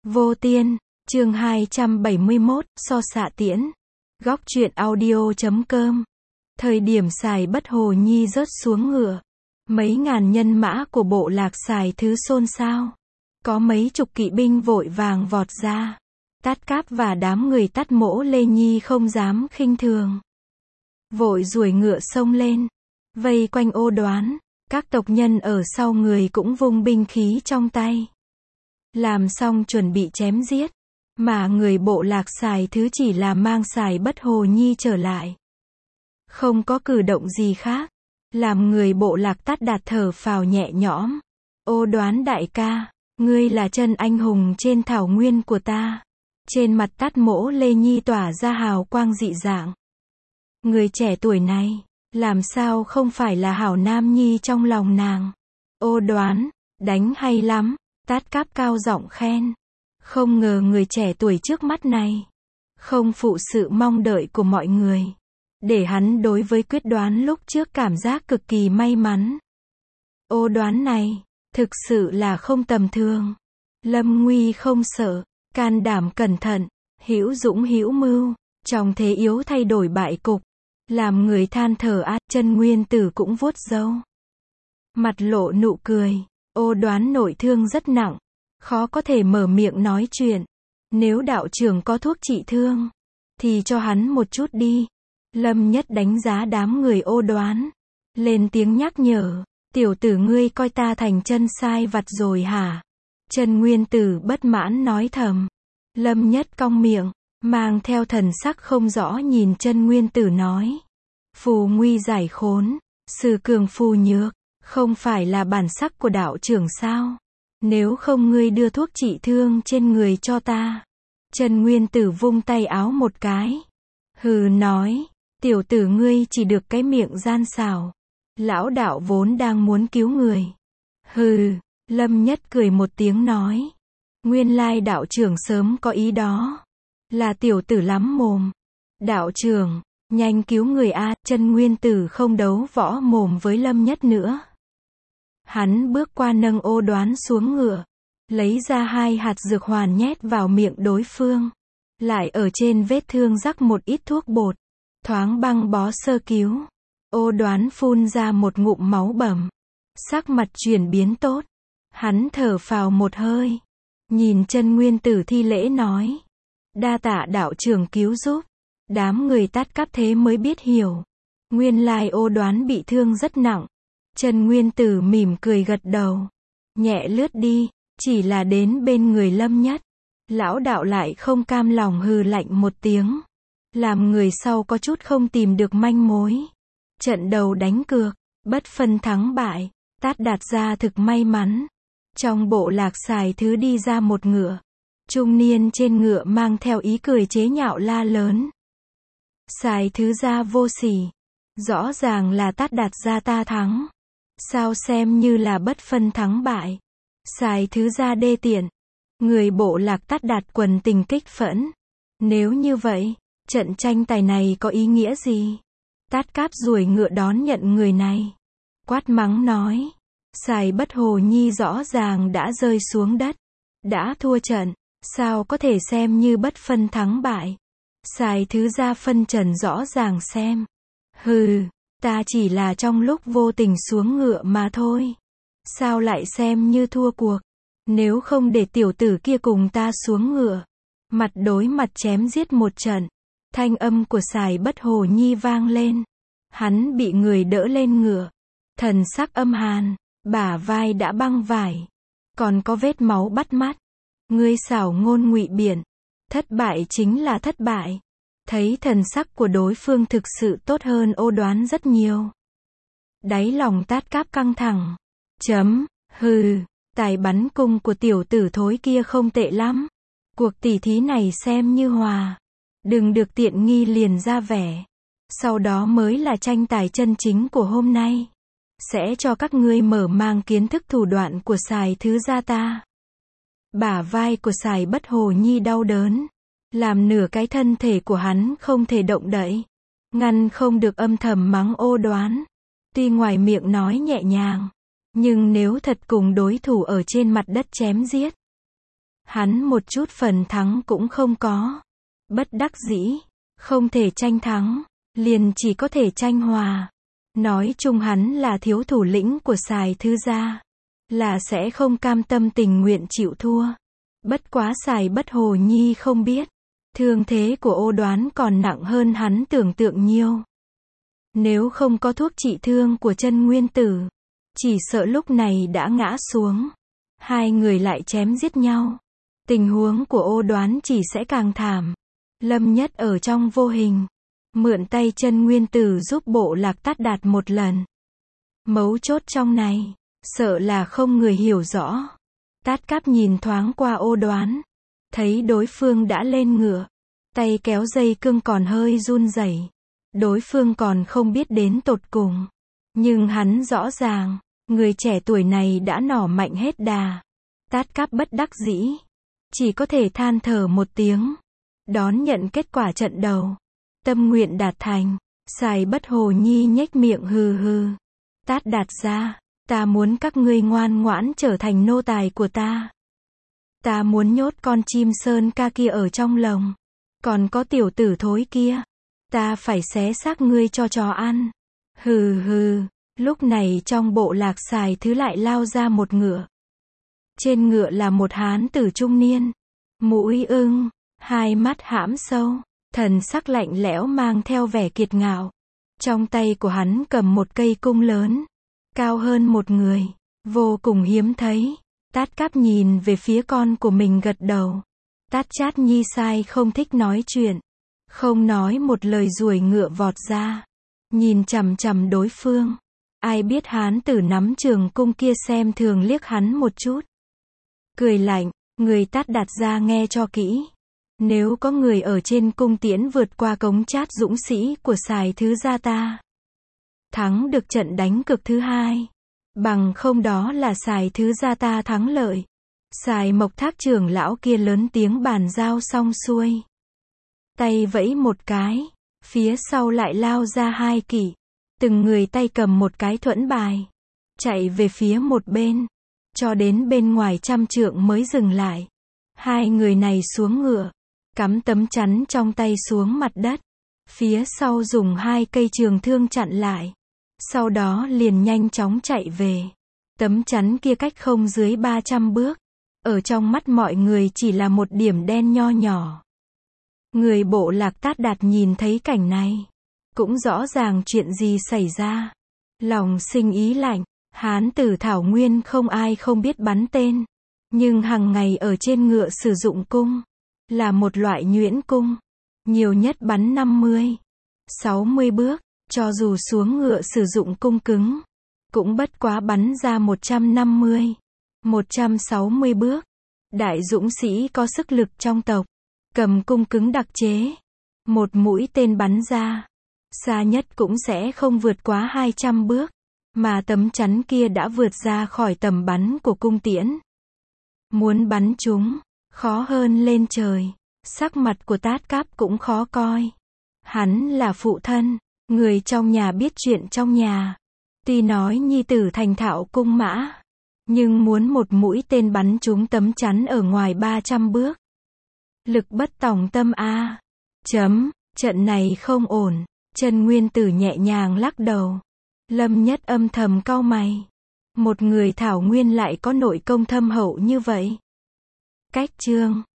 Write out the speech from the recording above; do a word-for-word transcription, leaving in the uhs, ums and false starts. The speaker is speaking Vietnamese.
Vô Tiên, chương hai trăm bảy mươi mốt, so xạ tiễn. Góc truyện audio chấm com. Thời điểm Sài Bất Hồ Nhi rớt xuống ngựa, mấy ngàn nhân mã của bộ lạc Sài Thứ xôn xao. Có mấy chục kỵ binh vội vàng vọt ra. Tát Cáp và đám người Tát Mỗ Lê Nhi không dám khinh thường. Vội ruổi ngựa xông lên, vây quanh Ô Đoán. Các tộc nhân ở sau người cũng vung binh khí trong tay, làm xong chuẩn bị chém giết. Mà người bộ lạc Sài Thứ chỉ là mang Sài Bất Hồ Nhi trở lại, không có cử động gì khác, làm người bộ lạc Tát Đạt thở phào nhẹ nhõm. Ô Đoán đại ca, ngươi là chân anh hùng trên thảo nguyên của ta. Trên mặt Tát Mỗ Lê Nhi tỏa ra hào quang dị dạng. Người trẻ tuổi này, làm sao không phải là hảo nam nhi trong lòng nàng. Ô Đoán, đánh hay lắm. Tát Cáp cao giọng khen. Không ngờ người trẻ tuổi trước mắt này không phụ sự mong đợi của mọi người, để hắn đối với quyết đoán lúc trước cảm giác cực kỳ may mắn. Ô Đoán này, thực sự là không tầm thường. Lâm nguy không sợ, can đảm cẩn thận, hữu dũng hữu mưu, trong thế yếu thay đổi bại cục, làm người than thở át. Chân Nguyên Tử cũng vuốt râu, mặt lộ nụ cười. Ô Đoán nội thương rất nặng, khó có thể mở miệng nói chuyện. Nếu đạo trưởng có thuốc trị thương, thì cho hắn một chút đi. Lâm Nhất đánh giá đám người Ô Đoán, lên tiếng nhắc nhở. Tiểu tử ngươi coi ta thành chân sai vặt rồi hả? Chân Nguyên Tử bất mãn nói thầm. Lâm Nhất cong miệng, mang theo thần sắc không rõ nhìn Chân Nguyên Tử nói. Phù nguy giải khốn, sư cường phù nhược, không phải là bản sắc của đạo trưởng sao? Nếu không ngươi đưa thuốc trị thương trên người cho ta. Chân Nguyên Tử vung tay áo một cái. Hừ nói, tiểu tử ngươi chỉ được cái miệng gian xảo. Lão đạo vốn đang muốn cứu người. Hừ, Lâm Nhất cười một tiếng nói. Nguyên lai đạo trưởng sớm có ý đó. Là tiểu tử lắm mồm. Đạo trưởng, nhanh cứu người a. Chân Nguyên Tử không đấu võ mồm với Lâm Nhất nữa. Hắn bước qua nâng Ô Đoán xuống ngựa, lấy ra hai hạt dược hoàn nhét vào miệng đối phương, lại ở trên vết thương rắc một ít thuốc bột, thoáng băng bó sơ cứu. Ô Đoán phun ra một ngụm máu bầm, sắc mặt chuyển biến tốt. Hắn thở phào một hơi, nhìn Chân Nguyên Tử thi lễ nói. Đa tạ đạo trưởng cứu giúp. Đám người Tát Cáp thế mới biết hiểu, nguyên lai Ô Đoán bị thương rất nặng. Chân Nguyên Tử mỉm cười gật đầu, nhẹ lướt đi, chỉ là đến bên người Lâm Nhất. Lão đạo lại không cam lòng hừ lạnh một tiếng, làm người sau có chút không tìm được manh mối. Trận đầu đánh cược, bất phân thắng bại, Tát Đạt ra thực may mắn. Trong bộ lạc Sài Thứ đi ra một ngựa, trung niên trên ngựa mang theo ý cười chế nhạo la lớn. Sài Thứ gia vô sỉ, rõ ràng là Tát Đạt gia ta thắng. Sao xem như là bất phân thắng bại? Sài Thứ gia đê tiện. Người bộ lạc Tát Đạt quần tình kích phẫn. Nếu như vậy, trận tranh tài này có ý nghĩa gì? Tát Cáp ruổi ngựa đón nhận người này, quát mắng nói. Sài Bất Hồ Nhi rõ ràng đã rơi xuống đất, đã thua trận, sao có thể xem như bất phân thắng bại? Sài Thứ gia phân trần rõ ràng xem. Hừ, ta chỉ là trong lúc vô tình xuống ngựa mà thôi. Sao lại xem như thua cuộc? Nếu không để tiểu tử kia cùng ta xuống ngựa, mặt đối mặt chém giết một trận. Thanh âm của Sài Bất Hồ Nhi vang lên. Hắn bị người đỡ lên ngựa, thần sắc âm hàn, bả vai đã băng vải, còn có vết máu bắt mắt. Ngươi xảo ngôn ngụy biện, thất bại chính là thất bại. Thấy thần sắc của đối phương thực sự tốt hơn Ô Đoán rất nhiều, đáy lòng Tát Cáp căng thẳng. Chấm, hừ, tài bắn cung của tiểu tử thối kia không tệ lắm. Cuộc tỉ thí này xem như hòa, đừng được tiện nghi liền ra vẻ. Sau đó mới là tranh tài chân chính của hôm nay. Sẽ cho các ngươi mở mang kiến thức thủ đoạn của Sài Thứ gia ta. Bả vai của Sài Bất Hồ Nhi đau đớn, làm nửa cái thân thể của hắn không thể động đậy, ngăn không được âm thầm mắng Ô Đoán. Tuy ngoài miệng nói nhẹ nhàng, nhưng nếu thật cùng đối thủ ở trên mặt đất chém giết, Hắn một chút phần thắng cũng không có. Bất đắc dĩ, không thể tranh thắng, liền chỉ có thể tranh hòa. Nói chung hắn là thiếu thủ lĩnh của Sài Thứ gia, là sẽ không cam tâm tình nguyện chịu thua. Bất quá Sài Bất Hồ Nhi không biết, thương thế của Ô Đoán còn nặng hơn hắn tưởng tượng nhiều. Nếu không có thuốc trị thương của Chân Nguyên Tử, chỉ sợ lúc này đã ngã xuống. Hai người lại chém giết nhau. Tình huống của Ô Đoán chỉ sẽ càng thảm. Lâm Nhất ở trong vô hình, mượn tay Chân Nguyên Tử giúp Bộ Lạc Tát Đạt một lần. Mấu chốt trong này, sợ là không người hiểu rõ. Tát Cáp nhìn thoáng qua Ô Đoán, thấy đối phương đã lên ngựa, tay kéo dây cương còn hơi run rẩy. Đối phương còn không biết đến tột cùng, nhưng hắn rõ ràng, người trẻ tuổi này đã nỏ mạnh hết đà. Tát Cáp bất đắc dĩ, chỉ có thể than thở một tiếng, đón nhận kết quả trận đầu. Tâm nguyện đạt thành. Sài Bất Hồ Nhi nhếch miệng hừ hừ. Tát Đạt gia, ta muốn các ngươi ngoan ngoãn trở thành nô tài của ta. Ta muốn nhốt con chim sơn ca kia ở trong lồng. Còn có tiểu tử thối kia, ta phải xé xác ngươi cho chó ăn. Hừ hừ. Lúc này trong bộ lạc Sài Thứ lại lao ra một ngựa. Trên ngựa là một hán tử trung niên, mũi ưng, hai mắt hãm sâu, thần sắc lạnh lẽo mang theo vẻ kiệt ngạo. Trong tay của hắn cầm một cây cung lớn, cao hơn một người, vô cùng hiếm thấy. Tát Cáp nhìn về phía con của mình gật đầu. Tát Chát Nhi sai không thích nói chuyện, không nói một lời ruổi ngựa vọt ra, nhìn chằm chằm đối phương. Ai biết hán tử nắm trường cung kia xem thường liếc hắn một chút, cười lạnh, người Tát Đạt gia nghe cho kỹ. Nếu có người ở trên cung tiễn vượt qua cống Chát dũng sĩ của Sài Thứ gia ta, thắng được trận đánh cực thứ hai, bằng không đó là Sài Thứ gia ta thắng lợi. Sài Mộc Thác trưởng lão kia lớn tiếng bàn giao xong xuôi, tay vẫy một cái, phía sau lại lao ra hai kỵ, từng người tay cầm một cái thuẫn bài, chạy về phía một bên, cho đến bên ngoài trăm trượng mới dừng lại. Hai người này xuống ngựa, cắm tấm chắn trong tay xuống mặt đất, phía sau dùng hai cây trường thương chặn lại, sau đó liền nhanh chóng chạy về. Tấm chắn kia cách không dưới ba trăm bước, ở trong mắt mọi người chỉ là một điểm đen nho nhỏ. Người bộ lạc Tát Đạt nhìn thấy cảnh này, cũng rõ ràng chuyện gì xảy ra. Lòng sinh ý lạnh, hán tử Thảo Nguyên không ai không biết bắn tên, nhưng hàng ngày ở trên ngựa sử dụng cung, là một loại nhuyễn cung, nhiều nhất bắn năm mươi, sáu mươi bước, cho dù xuống ngựa sử dụng cung cứng, cũng bất quá bắn ra một trăm năm mươi, một trăm sáu mươi bước. Đại dũng sĩ có sức lực trong tộc, cầm cung cứng đặc chế, một mũi tên bắn ra, xa nhất cũng sẽ không vượt quá hai trăm bước, mà tấm chắn kia đã vượt ra khỏi tầm bắn của cung tiễn. Muốn bắn chúng, khó hơn lên trời. Sắc mặt của Tát Cáp cũng khó coi. Hắn là phụ thân, người trong nhà biết chuyện trong nhà. Tuy nói nhi tử thành thạo cung mã, nhưng muốn một mũi tên bắn trúng tấm chắn ở ngoài ba trăm bước. Lực bất tòng tâm a. Chấm, trận này không ổn. Chân Nguyên Tử nhẹ nhàng lắc đầu. Lâm Nhất âm thầm cau mày. Một người Thảo Nguyên lại có nội công thâm hậu như vậy. Cách chương